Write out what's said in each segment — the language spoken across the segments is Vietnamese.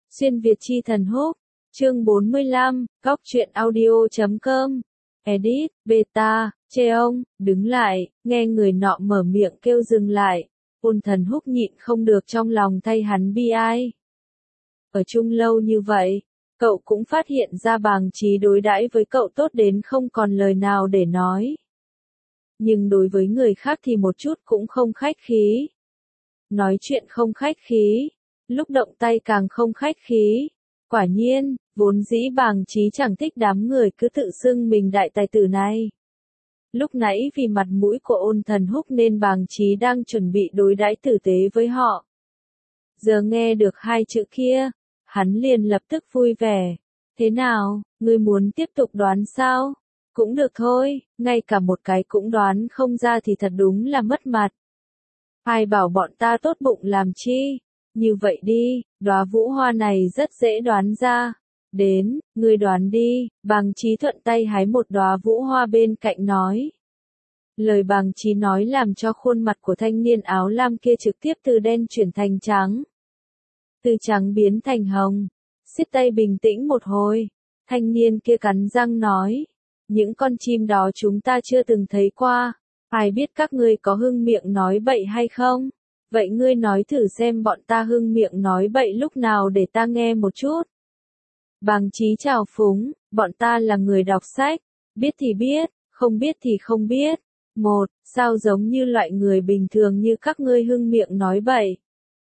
Xuyên Việt chi thần húc, chương 45, góc truyện audio.com, edit, beta, Cheong, đứng lại, nghe người nọ mở miệng kêu dừng lại, Ôn Thần Húc nhịn không được trong lòng thay hắn bi ai. Ở chung lâu như vậy, cậu cũng phát hiện ra Bàng Trí đối đãi với cậu tốt đến không còn lời nào để nói. Nhưng đối với người khác thì một chút cũng không khách khí. Nói chuyện không khách khí, lúc động tay càng không khách khí. Quả nhiên, vốn dĩ Bàng Trí chẳng thích đám người cứ tự xưng mình đại tài tử này. Lúc nãy vì mặt mũi của Ôn Thần Húc nên Bàng Trí đang chuẩn bị đối đãi tử tế với họ. Giờ nghe được hai chữ kia, hắn liền lập tức vui vẻ. Thế nào, ngươi muốn tiếp tục đoán sao? Cũng được thôi, ngay cả một cái cũng đoán không ra thì thật đúng là mất mặt. Ai bảo bọn ta tốt bụng làm chi? Như vậy đi, đóa vũ hoa này rất dễ đoán ra. Đến, ngươi đoán đi, Bàng Trí thuận tay hái một đóa vũ hoa bên cạnh nói. Lời Bàng Trí nói làm cho khuôn mặt của thanh niên áo lam kia trực tiếp từ đen chuyển thành trắng. Từ trắng biến thành hồng. Siết tay bình tĩnh một hồi. Thanh niên kia cắn răng nói. Những con chim đó chúng ta chưa từng thấy qua. Ai biết các ngươi có hưng miệng nói bậy hay không? Vậy ngươi nói thử xem bọn ta hưng miệng nói bậy lúc nào để ta nghe một chút. Bàng Trí chào phúng, bọn ta là người đọc sách. Biết thì biết, không biết thì không biết. Sao giống như loại người bình thường như các ngươi hưng miệng nói bậy?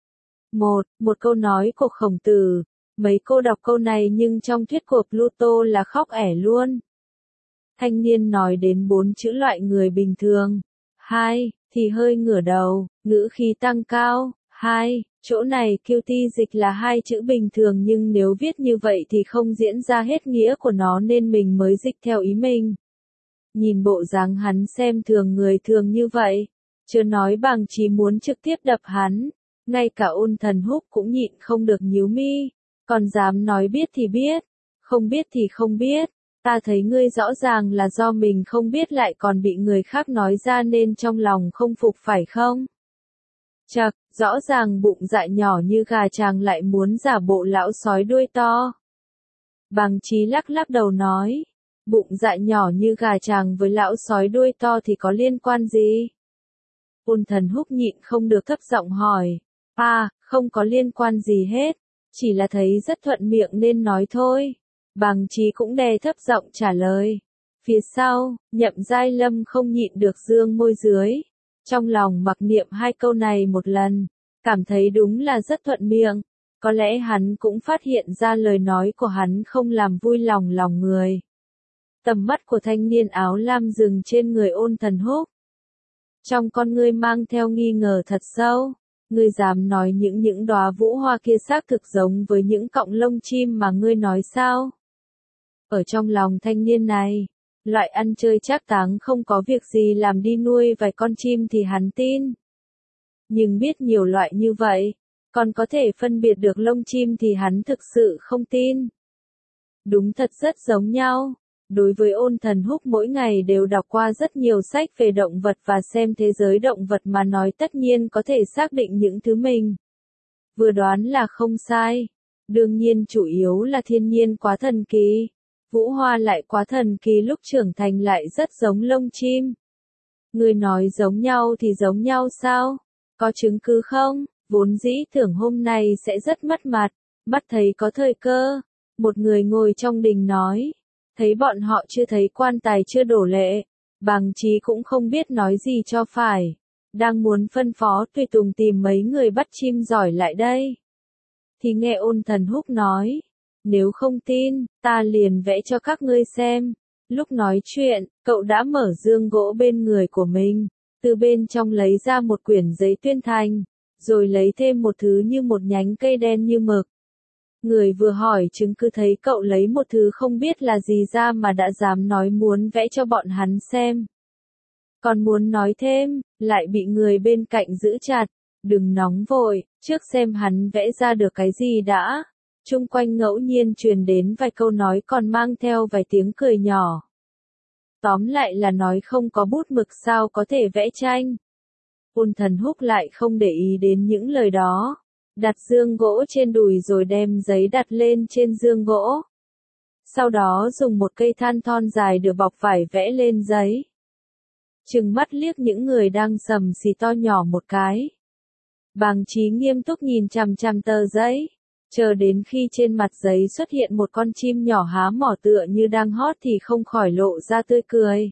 Một câu nói của Khổng Tử. Mấy cô đọc câu này nhưng trong thuyết của Pluto là khóc ẻ luôn. Thanh niên nói đến 4 chữ loại người bình thường. 2, thì hơi ngửa đầu, ngữ khí tăng cao. 2, chỗ này QT dịch là 2 chữ bình thường nhưng nếu viết như vậy thì không diễn ra hết nghĩa của nó nên mình mới dịch theo ý mình. Nhìn bộ dáng hắn xem thường người thường như vậy, chưa nói Bàng Trí muốn trực tiếp đập hắn, ngay cả Ôn Thần Húc cũng nhịn không được nhíu mi, còn dám nói biết thì biết, không biết thì không biết, ta thấy ngươi rõ ràng là do mình không biết lại còn bị người khác nói ra nên trong lòng không phục phải không? Chậc, rõ ràng bụng dạ nhỏ như gà chàng lại muốn giả bộ lão sói đuôi to. Bàng Trí lắc lắc đầu nói. Bụng dạ nhỏ như gà chàng với lão sói đuôi to thì có liên quan gì? Ôn Thần Húc nhịn không được thấp giọng hỏi. Không có liên quan gì hết. Chỉ là thấy rất thuận miệng nên nói thôi. Bàng Trí cũng đè thấp giọng trả lời. Phía sau, Nhậm Giai Lâm không nhịn được dương môi dưới. Trong lòng mặc niệm hai câu này một lần. Cảm thấy đúng là rất thuận miệng. Có lẽ hắn cũng phát hiện ra lời nói của hắn không làm vui lòng người. Tầm mắt của thanh niên áo lam dừng trên người Ôn Thần Húc. Trong con ngươi mang theo nghi ngờ thật sâu. Ngươi dám nói những đóa vũ hoa kia xác thực giống với những cọng lông chim mà ngươi nói sao? Ở trong lòng thanh niên này, loại ăn chơi trác táng không có việc gì làm đi nuôi vài con chim thì hắn tin. Nhưng biết nhiều loại như vậy, còn có thể phân biệt được lông chim thì hắn thực sự không tin. Đúng thật rất giống nhau. Đối với Ôn Thần Húc mỗi ngày đều đọc qua rất nhiều sách về động vật và xem thế giới động vật mà nói tất nhiên có thể xác định những thứ mình vừa đoán là không sai. Đương nhiên chủ yếu là thiên nhiên quá thần kỳ. Vũ hoa lại quá thần kỳ lúc trưởng thành lại rất giống lông chim. Người nói giống nhau thì giống nhau sao? Có chứng cứ không? Vốn dĩ tưởng hôm nay sẽ rất mất mặt. Mắt thấy có thời cơ. Một người ngồi trong đình nói. Thấy bọn họ chưa thấy quan tài chưa đổ lệ, Bàng Trí cũng không biết nói gì cho phải. Đang muốn phân phó tùy tùng tìm mấy người bắt chim giỏi lại đây. Thì nghe Ôn Thần Húc nói, nếu không tin, ta liền vẽ cho các ngươi xem. Lúc nói chuyện, cậu đã mở dương gỗ bên người của mình, từ bên trong lấy ra một quyển giấy tuyên thành, rồi lấy thêm một thứ như một nhánh cây đen như mực. Người vừa hỏi chứng cứ thấy cậu lấy một thứ không biết là gì ra mà đã dám nói muốn vẽ cho bọn hắn xem. Còn muốn nói thêm, lại bị người bên cạnh giữ chặt. Đừng nóng vội, trước xem hắn vẽ ra được cái gì đã. Chung quanh ngẫu nhiên truyền đến vài câu nói còn mang theo vài tiếng cười nhỏ. Tóm lại là nói không có bút mực sao có thể vẽ tranh. Ôn Thần Húc lại không để ý đến những lời đó. đặt dương gỗ trên đùi rồi đem giấy đặt lên trên dương gỗ. Sau đó dùng một cây than thon dài được bọc vải vẽ lên giấy. Trừng mắt liếc những người đang sầm xì to nhỏ một cái. Bàng Trí nghiêm túc nhìn chằm chằm tờ giấy, chờ đến khi trên mặt giấy xuất hiện một con chim nhỏ há mỏ tựa như đang hót thì không khỏi lộ ra tươi cười.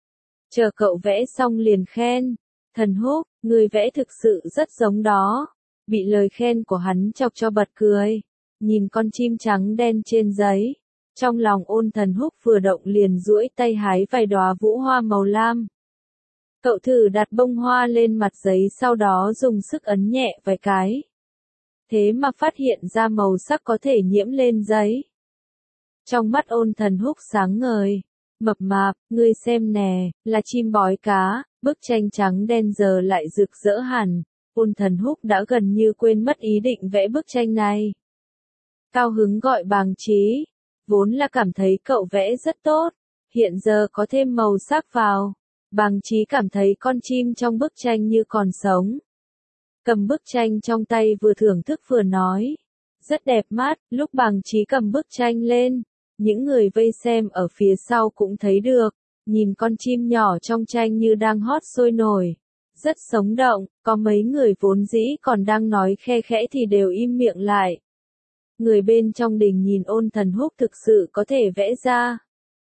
Chờ cậu vẽ xong liền khen, Thần Húc, người vẽ thực sự rất giống đó. Bị lời khen của hắn chọc cho bật cười, nhìn con chim trắng đen trên giấy. Trong lòng Ôn Thần Húc vừa động liền duỗi tay hái vài đóa vũ hoa màu lam. Cậu thử đặt bông hoa lên mặt giấy sau đó dùng sức ấn nhẹ vài cái. Thế mà phát hiện ra màu sắc có thể nhiễm lên giấy. Trong mắt Ôn Thần Húc sáng ngời. Mập mạp, ngươi xem nè, là chim bói cá, bức tranh trắng đen giờ lại rực rỡ hẳn. Ôn Thần Húc đã gần như quên mất ý định vẽ bức tranh này. Cao hứng gọi Bàng Trí, vốn là cảm thấy cậu vẽ rất tốt, hiện giờ có thêm màu sắc vào. Bàng Trí cảm thấy con chim trong bức tranh như còn sống. Cầm bức tranh trong tay vừa thưởng thức vừa nói. Rất đẹp mắt, lúc Bàng Trí cầm bức tranh lên. Những người vây xem ở phía sau cũng thấy được, nhìn con chim nhỏ trong tranh như đang hót sôi nổi. Rất sống động, có mấy người vốn dĩ còn đang nói khe khẽ thì đều im miệng lại. Người bên trong đình nhìn Ôn Thần Húc thực sự có thể vẽ ra.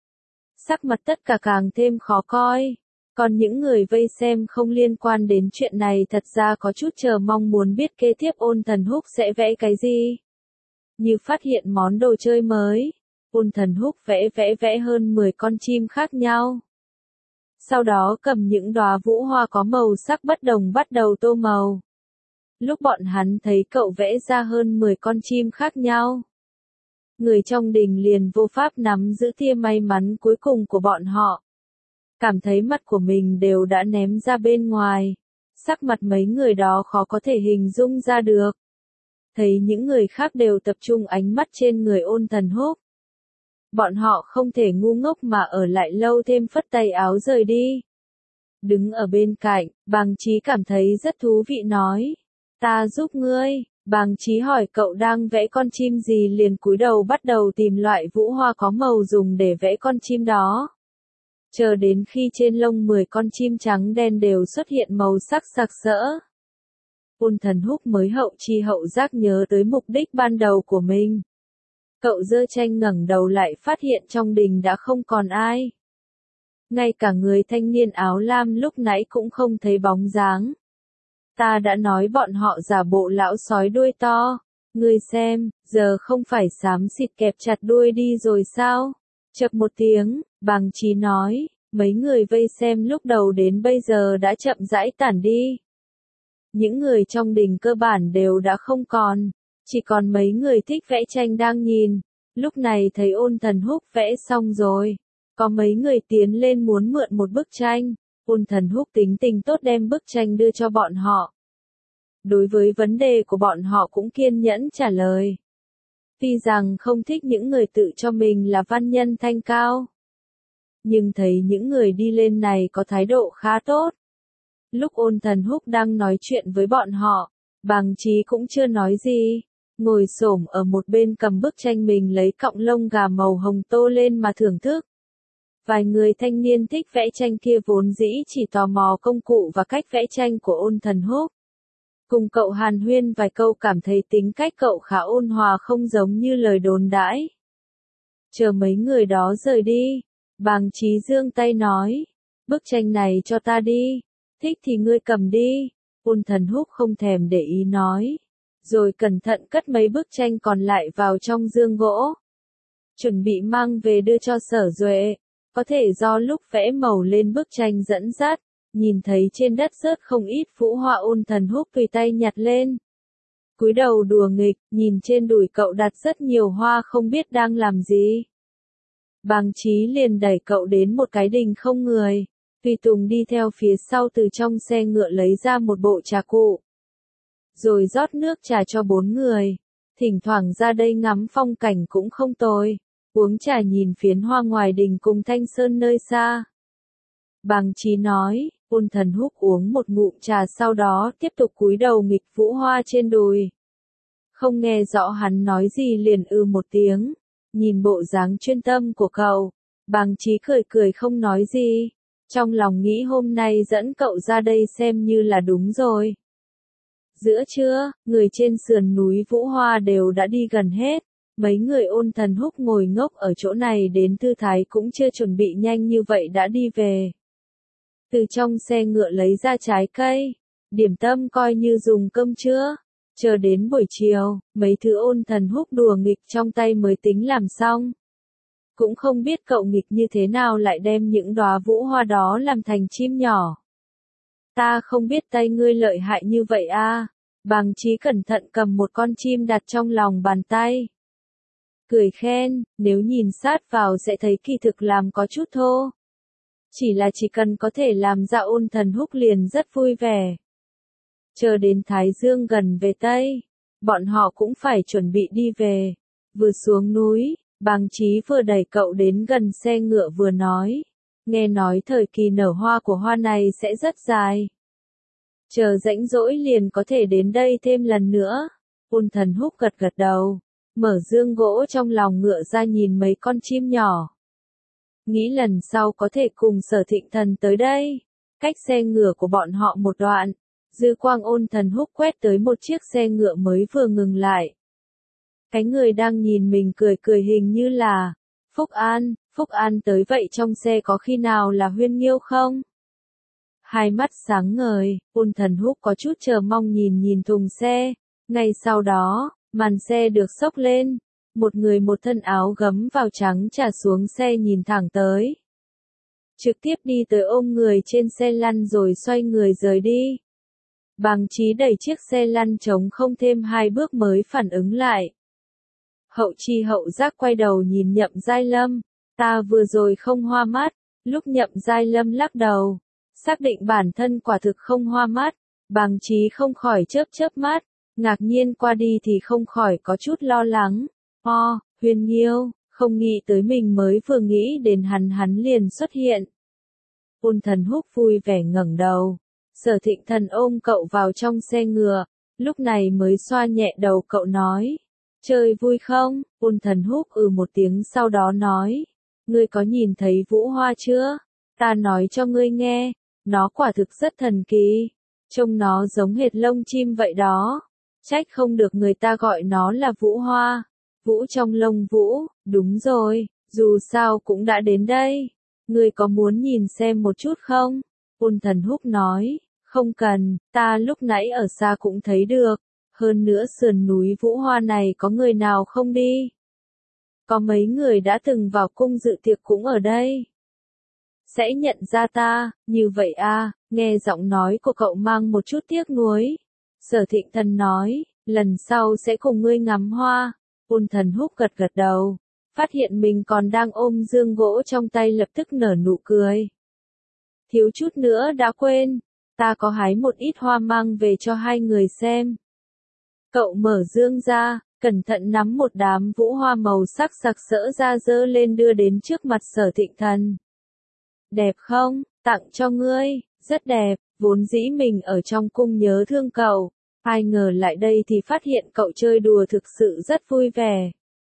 Sắc mặt tất cả càng thêm khó coi. Còn những người vây xem không liên quan đến chuyện này thật ra có chút chờ mong muốn biết kế tiếp Ôn Thần Húc sẽ vẽ cái gì. Như phát hiện món đồ chơi mới. Ôn Thần Húc vẽ hơn 10 con chim khác nhau. Sau đó cầm những đóa vũ hoa có màu sắc bất đồng bắt đầu tô màu. Lúc bọn hắn thấy cậu vẽ ra hơn 10 con chim khác nhau. Người trong đình liền vô pháp nắm giữ tia may mắn cuối cùng của bọn họ. Cảm thấy mặt của mình đều đã ném ra bên ngoài. Sắc mặt mấy người đó khó có thể hình dung ra được. Thấy những người khác đều tập trung ánh mắt trên người Ôn Thần Húc. Bọn họ không thể ngu ngốc mà ở lại lâu thêm phất tay áo rời đi. Đứng ở bên cạnh, Bàng Trí cảm thấy rất thú vị nói. Ta giúp ngươi. Bàng Trí hỏi cậu đang vẽ con chim gì liền cúi đầu bắt đầu tìm loại vũ hoa có màu dùng để vẽ con chim đó. Chờ đến khi trên lông 10 con chim trắng đen đều xuất hiện màu sắc sặc sỡ. Ôn Thần Húc mới hậu chi hậu giác nhớ tới mục đích ban đầu của mình. Cậu giơ tranh ngẩng đầu lại phát hiện trong đình đã không còn ai. Ngay cả người thanh niên áo lam lúc nãy cũng không thấy bóng dáng. Ta đã nói bọn họ giả bộ lão sói đuôi to. Ngươi xem, giờ không phải xám xịt kẹp chặt đuôi đi rồi sao? Chập một tiếng, Bàng Trí nói, mấy người vây xem lúc đầu đến bây giờ đã chậm rãi tản đi. Những người trong đình cơ bản đều đã không còn. Chỉ còn mấy người thích vẽ tranh đang nhìn. Lúc này thấy Ôn Thần Húc vẽ xong rồi. Có mấy người tiến lên muốn mượn một bức tranh. Ôn Thần Húc tính tình tốt đem bức tranh đưa cho bọn họ. Đối với vấn đề của bọn họ cũng kiên nhẫn trả lời. Tuy rằng không thích những người tự cho mình là văn nhân thanh cao. Nhưng thấy những người đi lên này có thái độ khá tốt. Lúc Ôn Thần Húc đang nói chuyện với bọn họ, Bàng Trí cũng chưa nói gì. Ngồi xổm ở một bên cầm bức tranh mình lấy cọng lông gà màu hồng tô lên mà thưởng thức. Vài người thanh niên thích vẽ tranh kia vốn dĩ chỉ tò mò công cụ và cách vẽ tranh của Ôn Thần Húc. Cùng cậu hàn huyên vài câu cảm thấy tính cách cậu khá ôn hòa không giống như lời đồn đãi. Chờ mấy người đó rời đi, Bàng Trí giương tay nói, bức tranh này cho ta đi, thích thì ngươi cầm đi. Ôn Thần Húc không thèm để ý nói. Rồi cẩn thận cất mấy bức tranh còn lại vào trong dương gỗ. Chuẩn bị mang về đưa cho Sở Duệ. Có thể do lúc vẽ màu lên bức tranh dẫn dắt, nhìn thấy trên đất rớt không ít vũ hoa. Ôn Thần Húc tùy tay nhặt lên. Cúi đầu đùa nghịch, nhìn trên đùi cậu đặt rất nhiều hoa không biết đang làm gì. Bàng Trí liền đẩy cậu đến một cái đình không người. Tùy Tùng đi theo phía sau từ trong xe ngựa lấy ra một bộ trà cụ. Rồi rót nước trà cho 4 người. Thỉnh thoảng ra đây ngắm phong cảnh cũng không tồi. Uống trà nhìn phiến hoa ngoài đình cùng Thanh Sơn nơi xa. Bàng Trí nói, Ôn Thần Húc uống một ngụm trà sau đó tiếp tục cúi đầu nghịch vũ hoa trên đùi. Không nghe rõ hắn nói gì liền một tiếng. Nhìn bộ dáng chuyên tâm của cậu, Bàng Trí cười cười không nói gì. Trong lòng nghĩ hôm nay dẫn cậu ra đây xem như là đúng rồi. Giữa trưa, người trên sườn núi Vũ Hoa đều đã đi gần hết. Mấy người Ôn Thần Húc ngồi ngốc ở chỗ này đến thư thái cũng chưa chuẩn bị nhanh như vậy đã đi về. Từ trong xe ngựa lấy ra trái cây, điểm tâm coi như dùng cơm trưa. Chờ đến buổi chiều, mấy thứ Ôn Thần Húc đùa nghịch trong tay mới tính làm xong. Cũng không biết cậu nghịch như thế nào lại đem những đóa vũ hoa đó làm thành chim nhỏ. Ta không biết tay ngươi lợi hại như vậy a. Bàng Trí cẩn thận cầm một con chim đặt trong lòng bàn tay. Cười khen, nếu nhìn sát vào sẽ thấy kỳ thực làm có chút thô. Chỉ là chỉ cần có thể làm ra Ôn Thần Húc liền rất vui vẻ. Chờ đến Thái Dương gần về Tây, bọn họ cũng phải chuẩn bị đi về. Vừa xuống núi, Bàng Trí vừa đẩy cậu đến gần xe ngựa vừa nói. Nghe nói thời kỳ nở hoa của hoa này sẽ rất dài. Chờ rãnh rỗi liền có thể đến đây thêm lần nữa. Ôn Thần Húc gật gật đầu, mở dương gỗ trong lòng ngựa ra nhìn mấy con chim nhỏ. Nghĩ lần sau có thể cùng Sở Thịnh Thần tới đây. Cách xe ngựa của bọn họ một đoạn, dư quang Ôn Thần Húc quét tới một chiếc xe ngựa mới vừa ngừng lại. Cái người đang nhìn mình cười cười hình như là Phúc An tới vậy trong xe có khi nào là Huyên Nghiêu không? Hai mắt sáng ngời, Ôn Thần Húc có chút chờ mong nhìn thùng xe. Ngay sau đó, màn xe được xốc lên. Một người một thân áo gấm vào trắng trà xuống xe nhìn thẳng tới. Trực tiếp đi tới ôm người trên xe lăn rồi xoay người rời đi. Bàng Trí đẩy chiếc xe lăn trống không thêm 2 bước mới phản ứng lại. Hậu chi hậu giác quay đầu nhìn Nhậm Giai Lâm. Ta vừa rồi không hoa mắt. Lúc Nhậm Giai Lâm lắc đầu, xác định bản thân quả thực không hoa mắt. Bàng Trí không khỏi chớp mắt. Ngạc nhiên qua đi thì không khỏi có chút lo lắng. Huyên Nghiêu, không nghĩ tới mình mới vừa nghĩ đến hắn liền xuất hiện. Ôn Thần Húc vui vẻ ngẩng đầu. Sở Thịnh Thần ôm cậu vào trong xe ngựa, lúc này mới xoa nhẹ đầu cậu nói. Chơi vui không? Ôn Thần Húc một tiếng sau đó nói. Ngươi có nhìn thấy vũ hoa chưa? Ta nói cho ngươi nghe, nó quả thực rất thần kỳ. Trông nó giống hệt lông chim vậy đó. Trách không được người ta gọi nó là vũ hoa. Vũ trong lông vũ, đúng rồi, dù sao cũng đã đến đây. Ngươi có muốn nhìn xem một chút không? Ôn Thần Húc nói, không cần, ta lúc nãy ở xa cũng thấy được. Hơn nữa sườn núi Vũ Hoa này có người nào không đi? Có mấy người đã từng vào cung dự tiệc cũng ở đây. Sẽ nhận ra ta, như vậy à, nghe giọng nói của cậu mang một chút tiếc nuối. Sở Thịnh Thần nói, lần sau sẽ cùng ngươi ngắm hoa. Ôn Thần Húc gật gật đầu, phát hiện mình còn đang ôm dương gỗ trong tay lập tức nở nụ cười. Thiếu chút nữa đã quên, ta có hái một ít hoa mang về cho hai người xem. Cậu mở dương ra, cẩn thận nắm một đám vũ hoa màu sắc sặc sỡ ra dơ lên đưa đến trước mặt Sở Thịnh Thần. Đẹp không? Tặng cho ngươi, rất đẹp, vốn dĩ mình ở trong cung nhớ thương cậu. Ai ngờ lại đây thì phát hiện cậu chơi đùa thực sự rất vui vẻ.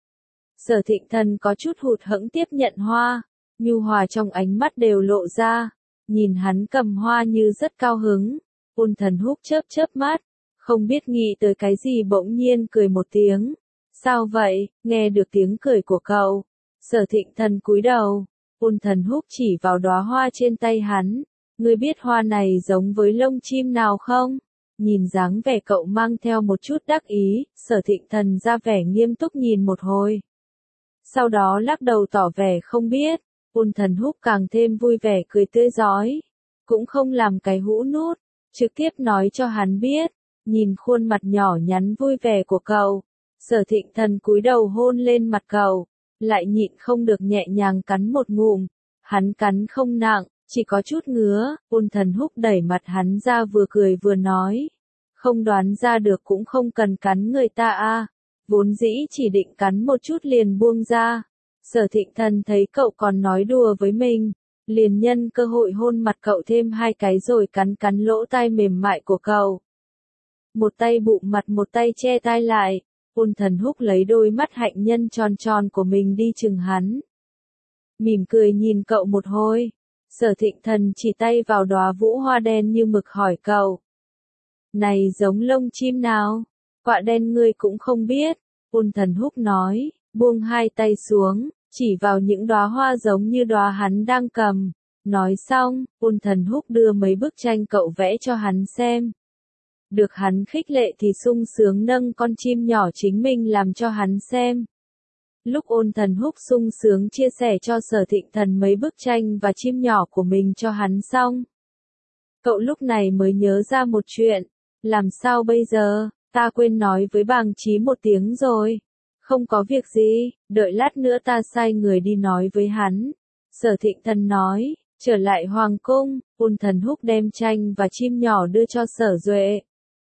Sở Thịnh Thần có chút hụt hẫng tiếp nhận hoa, nhu hòa trong ánh mắt đều lộ ra, nhìn hắn cầm hoa như rất cao hứng. Ôn Thần Húc chớp mắt, không biết nghĩ tới cái gì bỗng nhiên cười một tiếng. Sao vậy? Nghe được tiếng cười của cậu. Sở Thịnh Thần cúi đầu, Ôn Thần Húc chỉ vào đóa hoa trên tay hắn. Ngươi biết hoa này giống với lông chim nào không? Nhìn dáng vẻ cậu mang theo một chút đắc ý, Sở Thịnh Thần ra vẻ nghiêm túc nhìn một hồi. Sau đó lắc đầu tỏ vẻ không biết. Ôn Thần Húc càng thêm vui vẻ cười tươi rói. Cũng không làm cái hũ nút, trực tiếp nói cho hắn biết. Nhìn khuôn mặt nhỏ nhắn vui vẻ của cậu, Sở Thịnh Thần cúi đầu hôn lên mặt cậu, lại nhịn không được nhẹ nhàng cắn một ngụm. Hắn cắn không nặng, chỉ có chút ngứa. Ôn Thần Húc đẩy mặt hắn ra vừa cười vừa nói. Không đoán ra được cũng không cần cắn người ta à. Vốn dĩ chỉ định cắn một chút liền buông ra. Sở Thịnh Thần thấy cậu còn nói đùa với mình, liền nhân cơ hội hôn mặt cậu thêm 2 cái rồi cắn lỗ tai mềm mại của cậu. Một tay bụm mặt một tay che tai lại, Ôn Thần Húc lấy đôi mắt hạnh nhân tròn tròn của mình đi chừng hắn. Mỉm cười nhìn cậu một hồi. Sở Thịnh Thần chỉ tay vào đóa vũ hoa đen như mực hỏi cậu. Này giống lông chim nào? Quạ đen ngươi cũng không biết. Ôn Thần Húc nói, buông hai tay xuống, chỉ vào những đóa hoa giống như đóa hắn đang cầm. Nói xong, Ôn Thần Húc đưa mấy bức tranh cậu vẽ cho hắn xem. Được hắn khích lệ thì sung sướng nâng con chim nhỏ chính mình làm cho hắn xem. Lúc Ôn Thần Húc sung sướng chia sẻ cho Sở Thịnh Thần mấy bức tranh và chim nhỏ của mình cho hắn xong. Cậu lúc này mới nhớ ra một chuyện. Làm sao bây giờ, ta quên nói với Bàng Chí một tiếng rồi. Không có việc gì, đợi lát nữa ta sai người đi nói với hắn. Sở Thịnh Thần nói, trở lại Hoàng Cung, Ôn Thần Húc đem tranh và chim nhỏ đưa cho Sở Duệ.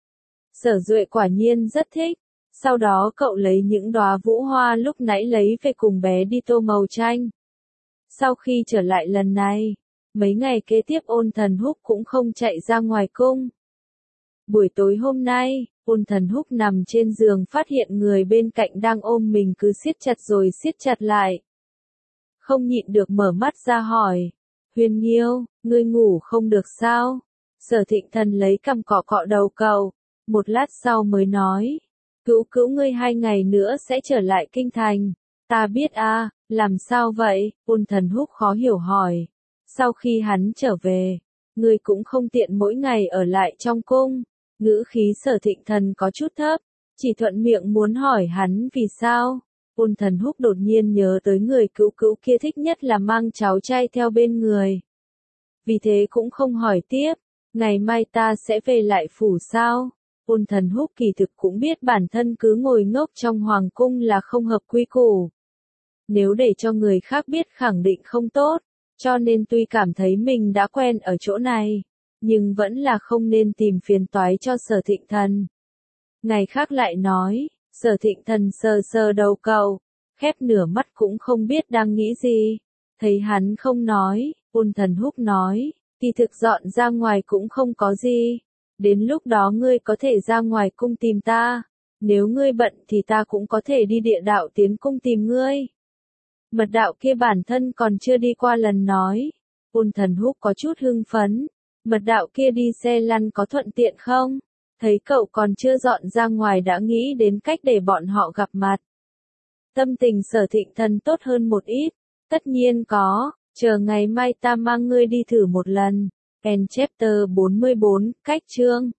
Sở Duệ quả nhiên rất thích. Sau đó cậu lấy những đóa vũ hoa lúc nãy lấy về cùng bé đi tô màu tranh. Sau khi trở lại lần này, mấy ngày kế tiếp Ôn Thần Húc cũng không chạy ra ngoài cung. Buổi tối hôm nay, Ôn Thần Húc nằm trên giường phát hiện người bên cạnh đang ôm mình cứ siết chặt rồi siết chặt lại. Không nhịn được mở mắt ra hỏi, Huyền Nghiêu, ngươi ngủ không được sao? Sở Thịnh Thần lấy cằm cọ cọ đầu cậu, một lát sau mới nói, Cữu Cữu ngươi 2 ngày nữa sẽ trở lại kinh thành. Ta biết à, làm sao vậy? Ôn Thần Húc khó hiểu hỏi. Sau khi hắn trở về, ngươi cũng không tiện mỗi ngày ở lại trong cung. Ngữ khí Sở Thịnh Thần có chút thấp, chỉ thuận miệng muốn hỏi hắn vì sao. Ôn Thần Húc đột nhiên nhớ tới người Cữu Cữu kia thích nhất là mang cháu trai theo bên người. Vì thế cũng không hỏi tiếp, ngày mai ta sẽ về lại phủ sao? Ôn Thần Húc kỳ thực cũng biết bản thân cứ ngồi ngốc trong hoàng cung là không hợp quy củ. Nếu để cho người khác biết khẳng định không tốt, cho nên tuy cảm thấy mình đã quen ở chỗ này, nhưng vẫn là không nên tìm phiền toái cho Sở Thịnh Thần. Ngày khác lại nói, Sở Thịnh Thần sờ sờ đầu cậu, khép nửa mắt cũng không biết đang nghĩ gì. Thấy hắn không nói, Ôn Thần Húc nói, kỳ thực dọn ra ngoài cũng không có gì. Đến lúc đó ngươi có thể ra ngoài cung tìm ta. Nếu ngươi bận thì ta cũng có thể đi địa đạo tiến cung tìm ngươi. Mật đạo kia bản thân còn chưa đi qua lần nói. Ôn Thần Húc có chút hưng phấn. Mật đạo kia đi xe lăn có thuận tiện không? Thấy cậu còn chưa dọn ra ngoài đã nghĩ đến cách để bọn họ gặp mặt. Tâm tình Sở Thịnh Thần tốt hơn một ít. Tất nhiên có, chờ ngày mai ta mang ngươi đi thử một lần. End chapter 44, cách chương.